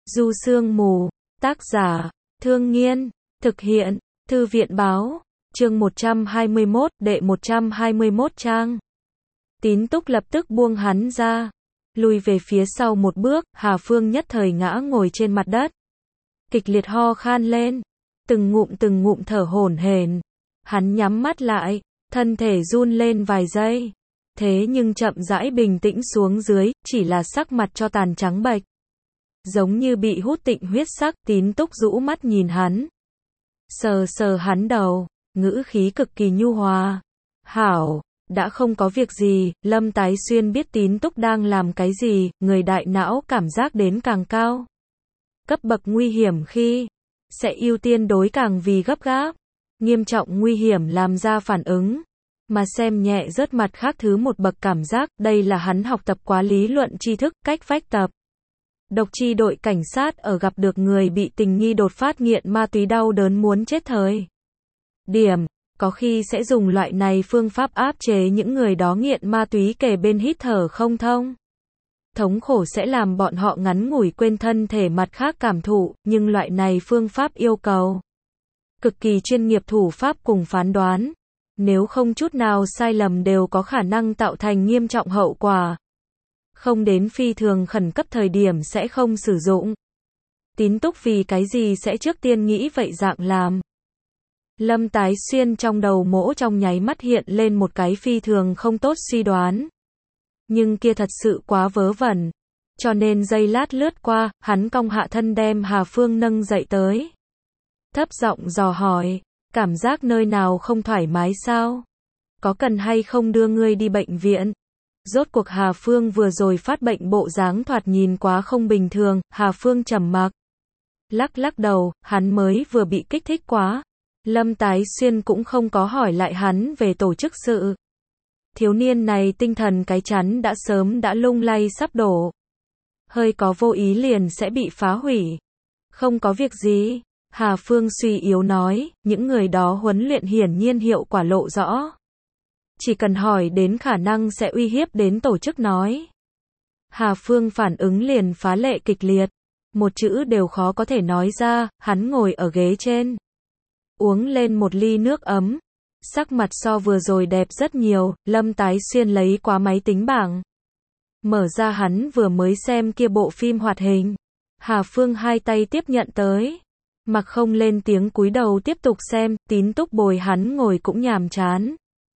Du Sương Mù, tác giả, Thương Nghiên, thực hiện, Thư viện Báo, chương 121, đệ 121 trang. Tín Túc lập tức buông hắn ra, lùi về phía sau một bước, Hà Phương nhất thời ngã ngồi trên mặt đất. Kịch liệt ho khan lên, từng ngụm thở hổn hển. Hắn nhắm mắt lại, thân thể run lên vài giây. Thế nhưng chậm rãi bình tĩnh xuống dưới, chỉ là sắc mặt cho tàn trắng bệch. Giống như bị hút tịnh huyết sắc, Tín Túc rũ mắt nhìn hắn. Sờ hắn đầu, ngữ khí cực kỳ nhu hòa. Hảo, đã không có việc gì. Lâm Tái Xuyên biết Tín Túc đang làm cái gì, người đại não cảm giác đến càng cao. Cấp bậc nguy hiểm khi sẽ ưu tiên đối càng vì gấp gáp, nghiêm trọng nguy hiểm làm ra phản ứng, mà xem nhẹ rớt mặt khác thứ một bậc cảm giác. Đây là hắn học tập quá lý luận tri thức, cách vách tập. Độc chi đội cảnh sát ở gặp được người bị tình nghi đột phát nghiện ma túy đau đớn muốn chết thời điểm, có khi sẽ dùng loại này phương pháp áp chế những người đó nghiện ma túy kề bên hít thở không thông. Thống khổ sẽ làm bọn họ ngắn ngủi quên thân thể mặt khác cảm thụ, nhưng loại này phương pháp yêu cầu cực kỳ chuyên nghiệp thủ pháp cùng phán đoán. Nếu không chút nào sai lầm đều có khả năng tạo thành nghiêm trọng hậu quả. Không đến phi thường khẩn cấp thời điểm sẽ không sử dụng. Tín Túc vì cái gì sẽ trước tiên nghĩ vậy dạng làm. Lâm Tái Xuyên trong đầu mỗ trong nháy mắt hiện lên một cái phi thường không tốt suy đoán. Nhưng kia thật sự quá vớ vẩn. Cho nên giây lát lướt qua, hắn cong hạ thân đem Hà Phương nâng dậy tới. Thấp giọng dò hỏi, cảm giác nơi nào không thoải mái sao? Có cần hay không đưa ngươi đi bệnh viện? Rốt cuộc Hà Phương vừa rồi phát bệnh bộ dáng thoạt nhìn quá không bình thường. Hà Phương trầm mặc, lắc đầu, hắn mới vừa bị kích thích quá. Lâm Tái Xuyên cũng không có hỏi lại hắn về tổ chức sự. Thiếu niên này tinh thần cái chắn đã sớm đã lung lay sắp đổ. Hơi có vô ý liền sẽ bị phá hủy. Không có việc gì, Hà Phương suy yếu nói, những người đó huấn luyện hiển nhiên hiệu quả lộ rõ. Chỉ cần hỏi đến khả năng sẽ uy hiếp đến tổ chức nói. Hà Phương phản ứng liền phá lệ kịch liệt. Một chữ đều khó có thể nói ra. Hắn ngồi ở ghế trên, uống lên một ly nước ấm. Sắc mặt so vừa rồi đẹp rất nhiều. Lâm Tái Xuyên lấy qua máy tính bảng, mở ra hắn vừa mới xem kia bộ phim hoạt hình. Hà Phương hai tay tiếp nhận tới, mặc không lên tiếng cúi đầu tiếp tục xem. Tín Túc bồi hắn ngồi cũng nhàm chán.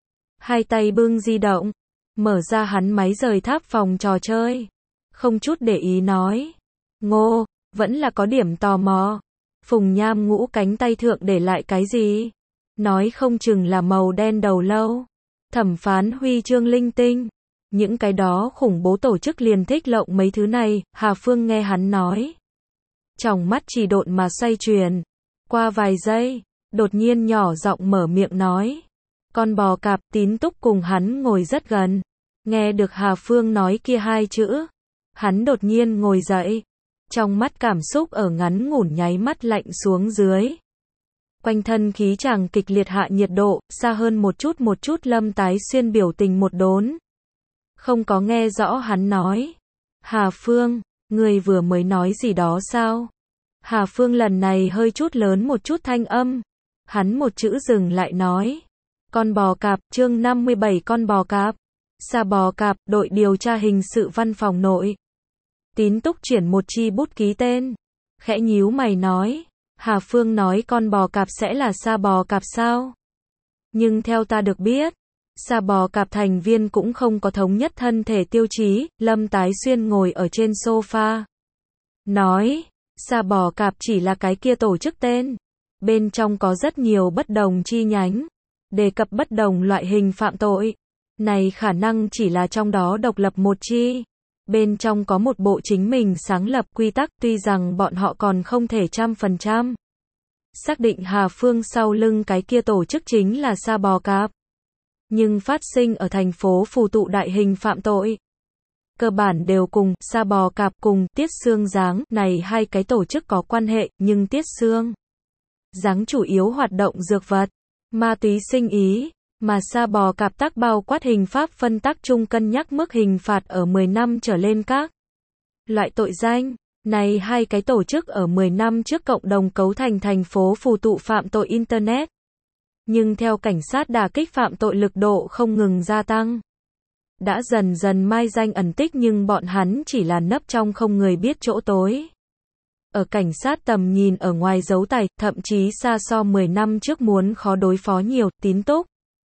Hai tay bưng di động, mở ra hắn máy rời tháp phòng trò chơi. Không chút để ý nói, Ngô, vẫn là có điểm tò mò. Phùng Nham Ngũ cánh tay thượng để lại cái gì? Nói không chừng là màu đen đầu lâu, thẩm phán huy chương linh tinh. Những cái đó khủng bố tổ chức liền thích lộng mấy thứ này. Hà Phương nghe hắn nói, tròng mắt chỉ độn mà xoay chuyển. Qua vài giây, đột nhiên nhỏ giọng mở miệng nói, con bò cạp. Tín Túc cùng hắn ngồi rất gần, nghe được Hà Phương nói kia hai chữ, hắn đột nhiên ngồi dậy, trong mắt cảm xúc ở ngắn ngủn nháy mắt lạnh xuống dưới. Quanh thân khí chàng kịch liệt hạ nhiệt độ, xa hơn một chút. Lâm Tái Xuyên biểu tình một đốn, không có nghe rõ hắn nói. Hà Phương, người vừa mới nói gì đó sao? Hà Phương lần này hơi chút lớn một chút thanh âm. Hắn một chữ dừng lại nói, con bò cạp. Chương 57 con bò cạp. Sa bò cạp, đội điều tra hình sự văn phòng nội. Tín Túc chuyển một chi bút ký tên, khẽ nhíu mày nói, Hà Phương nói con bò cạp sẽ là sa bò cạp sao? Nhưng theo ta được biết, sa bò cạp thành viên cũng không có thống nhất thân thể tiêu chí. Lâm Tái Xuyên ngồi ở trên sofa, nói, sa bò cạp chỉ là cái kia tổ chức tên. Bên trong có rất nhiều bất đồng chi nhánh, đề cập bất đồng loại hình phạm tội. Này khả năng chỉ là trong đó độc lập một chi. Bên trong có một bộ chính mình sáng lập quy tắc, tuy rằng bọn họ còn không thể 100% xác định Hà Phương sau lưng cái kia tổ chức chính là sa bò cạp. Nhưng phát sinh ở thành phố phù tụ đại hình phạm tội, cơ bản đều cùng sa bò cạp cùng Tiết Xương Giáng này hai cái tổ chức có quan hệ, nhưng Tiết Xương Giáng chủ yếu hoạt động dược vật, ma túy sinh ý, mà sa bò cạp tác bao quát hình pháp phân tác chung cân nhắc mức hình phạt ở 10 năm trở lên các loại tội danh. Này hai cái tổ chức ở 10 năm trước cộng đồng cấu thành thành phố phù tụ phạm tội Internet. Nhưng theo cảnh sát đả kích phạm tội lực độ không ngừng gia tăng. Đã dần dần mai danh ẩn tích nhưng bọn hắn chỉ là nấp trong không người biết chỗ tối. Ở cảnh sát tầm nhìn ở ngoài giấu tài, thậm chí xa so 10 năm trước muốn khó đối phó nhiều, Tín Túc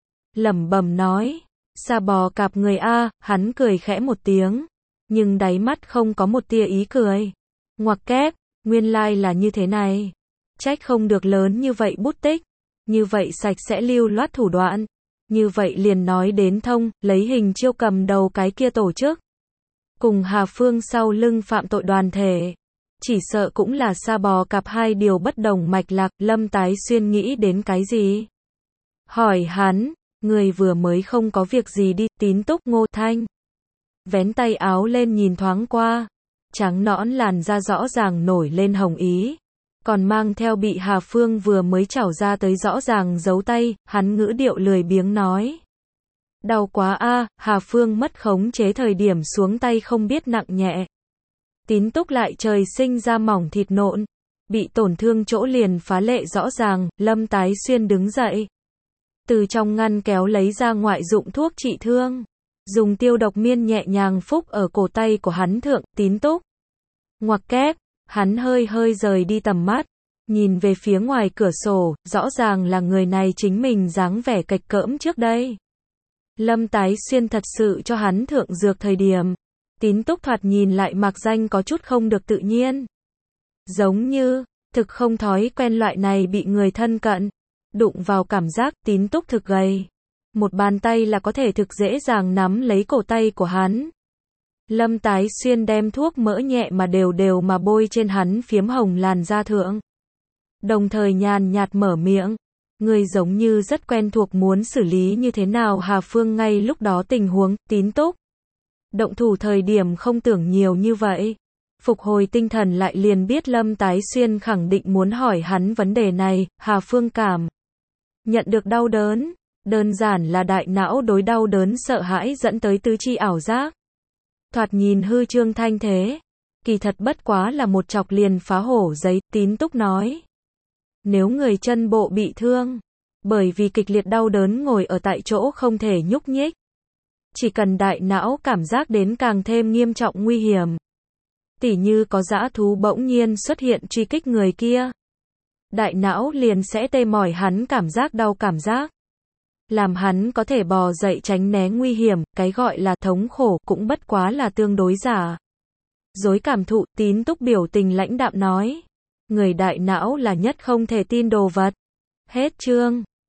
lẩm bẩm nói, sa bò cạp người A, hắn cười khẽ một tiếng, nhưng đáy mắt không có một tia ý cười. Ngoặc kép, nguyên lai là như thế này. Trách không được lớn như vậy bút tích, như vậy sạch sẽ lưu loát thủ đoạn. Như vậy liền nói đến thông, lấy Hình Chiêu cầm đầu cái kia tổ chức. Cùng Hà Phương sau lưng phạm tội đoàn thể. Chỉ sợ cũng là sa bò cặp hai điều bất đồng mạch lạc, Lâm Tái Xuyên nghĩ đến cái gì? Hỏi hắn, người vừa mới không có việc gì đi, Tín Túc Ngô Thanh. Vén tay áo lên nhìn thoáng qua, trắng nõn làn da rõ ràng nổi lên hồng ý. Còn mang theo bị Hà Phương vừa mới chảo ra tới rõ ràng dấu tay, hắn ngữ điệu lười biếng nói. Đau quá a, Hà Phương mất khống chế thời điểm xuống tay không biết nặng nhẹ. Tín Túc lại trời sinh ra mỏng thịt nộn, bị tổn thương chỗ liền phá lệ rõ ràng, Lâm Tái Xuyên đứng dậy. Từ trong ngăn kéo lấy ra ngoại dụng thuốc trị thương, dùng tiêu độc miên nhẹ nhàng phúc ở cổ tay của hắn thượng, Tín Túc. Ngoặc kép, hắn hơi hơi rời đi tầm mắt, nhìn về phía ngoài cửa sổ, rõ ràng là người này chính mình dáng vẻ kịch cỡm trước đây. Lâm Tái Xuyên thật sự cho hắn thượng dược thời điểm. Tín Túc thoạt nhìn lại mặc danh có chút không được tự nhiên. Giống như, thực không thói quen loại này bị người thân cận. Đụng vào cảm giác Tín Túc thực gầy. Một bàn tay là có thể thực dễ dàng nắm lấy cổ tay của hắn. Lâm Tái Xuyên đem thuốc mỡ nhẹ mà đều đều mà bôi trên hắn phiếm hồng làn da thượng. Đồng thời nhàn nhạt mở miệng. Người giống như rất quen thuộc muốn xử lý như thế nào Hà Phương ngay lúc đó tình huống, Tín Túc. Động thủ thời điểm không tưởng nhiều như vậy. Phục hồi tinh thần lại liền biết Lâm Tái Xuyên khẳng định muốn hỏi hắn vấn đề này, Hà Phương cảm nhận được đau đớn. Đơn giản là đại não đối đau đớn sợ hãi dẫn tới tứ chi ảo giác. Thoạt nhìn hư trương thanh thế. Kỳ thật bất quá là một chọc liền phá hổ giấy, Tín Túc nói. Nếu người chân bộ bị thương, bởi vì kịch liệt đau đớn ngồi ở tại chỗ không thể nhúc nhích. Chỉ cần đại não cảm giác đến càng thêm nghiêm trọng nguy hiểm. Tỉ như có dã thú bỗng nhiên xuất hiện truy kích người kia. Đại não liền sẽ tê mỏi hắn cảm giác đau cảm giác. Làm hắn có thể bò dậy tránh né nguy hiểm, cái gọi là thống khổ cũng bất quá là tương đối giả. Dối cảm thụ, Tín Túc biểu tình lãnh đạm nói. Người đại não là nhất không thể tin đồ vật. Hết chương.